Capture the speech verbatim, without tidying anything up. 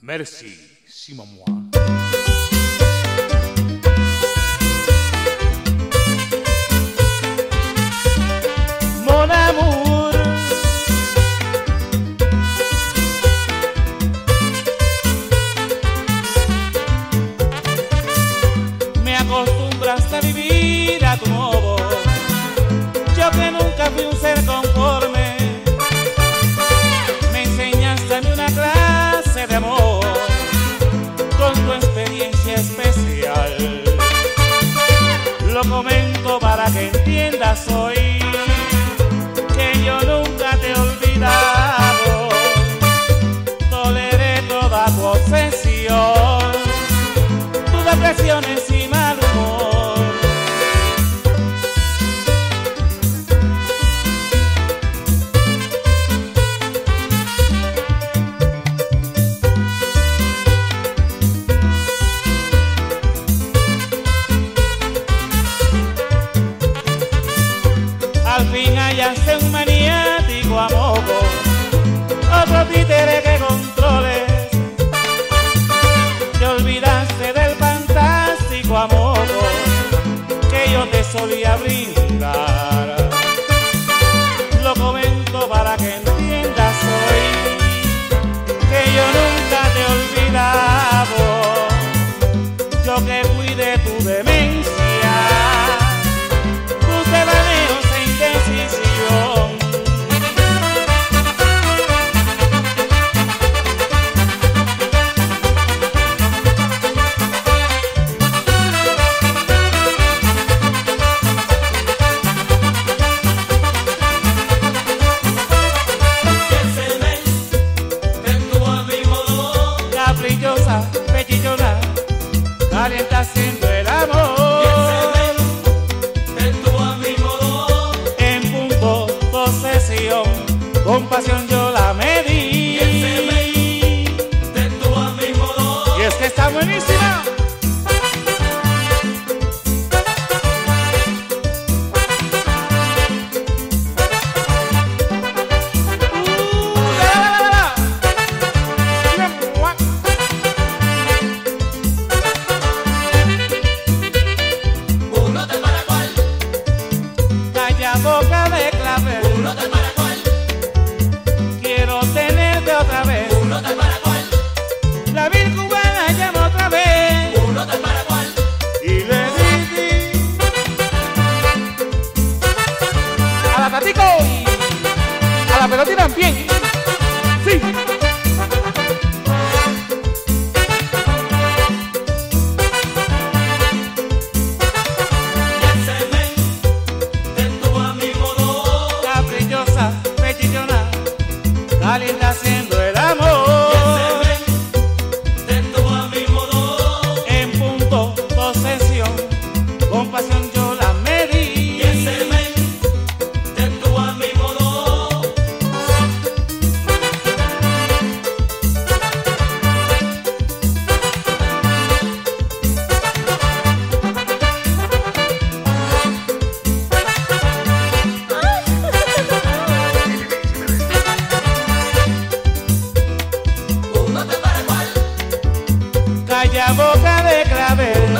Merci, si maman. Mon amour, me acostumbraste a vivir a tu modo. Yo que nunca fui un ser conforme, me enseñaste a mí una clase de amor con tu experiencia especial. Lo comento para que entiendas hoy que yo nunca te he olvidado. Toleré toda tu obsesión, tus depresiones y mal humor. Al fin hallaste un maniático a modo, otro títere que controles. Te olvidaste del fantástico amor que yo te solía brindar. Lo comento para que entiendas hoy que yo nunca te he olvidado. Yo que fui de tu demencia, tus devaneos e indecisión. Caprichosa, pechillona, calienta haciendo el amor. En punto, posesión, con pasión yo la medí. Y es que está buenísima. Uh, la, la, la, la, la. Calla boca de clavel, quiero tenerte otra vez. La vil cubana llama otra vez y le di a la Tatico, a la pelotina también. Sí. Caprichosa, pechillona, calienta haciendo el amor. En punto, posesión, con pasión yo la medí. Calla boca de clavel,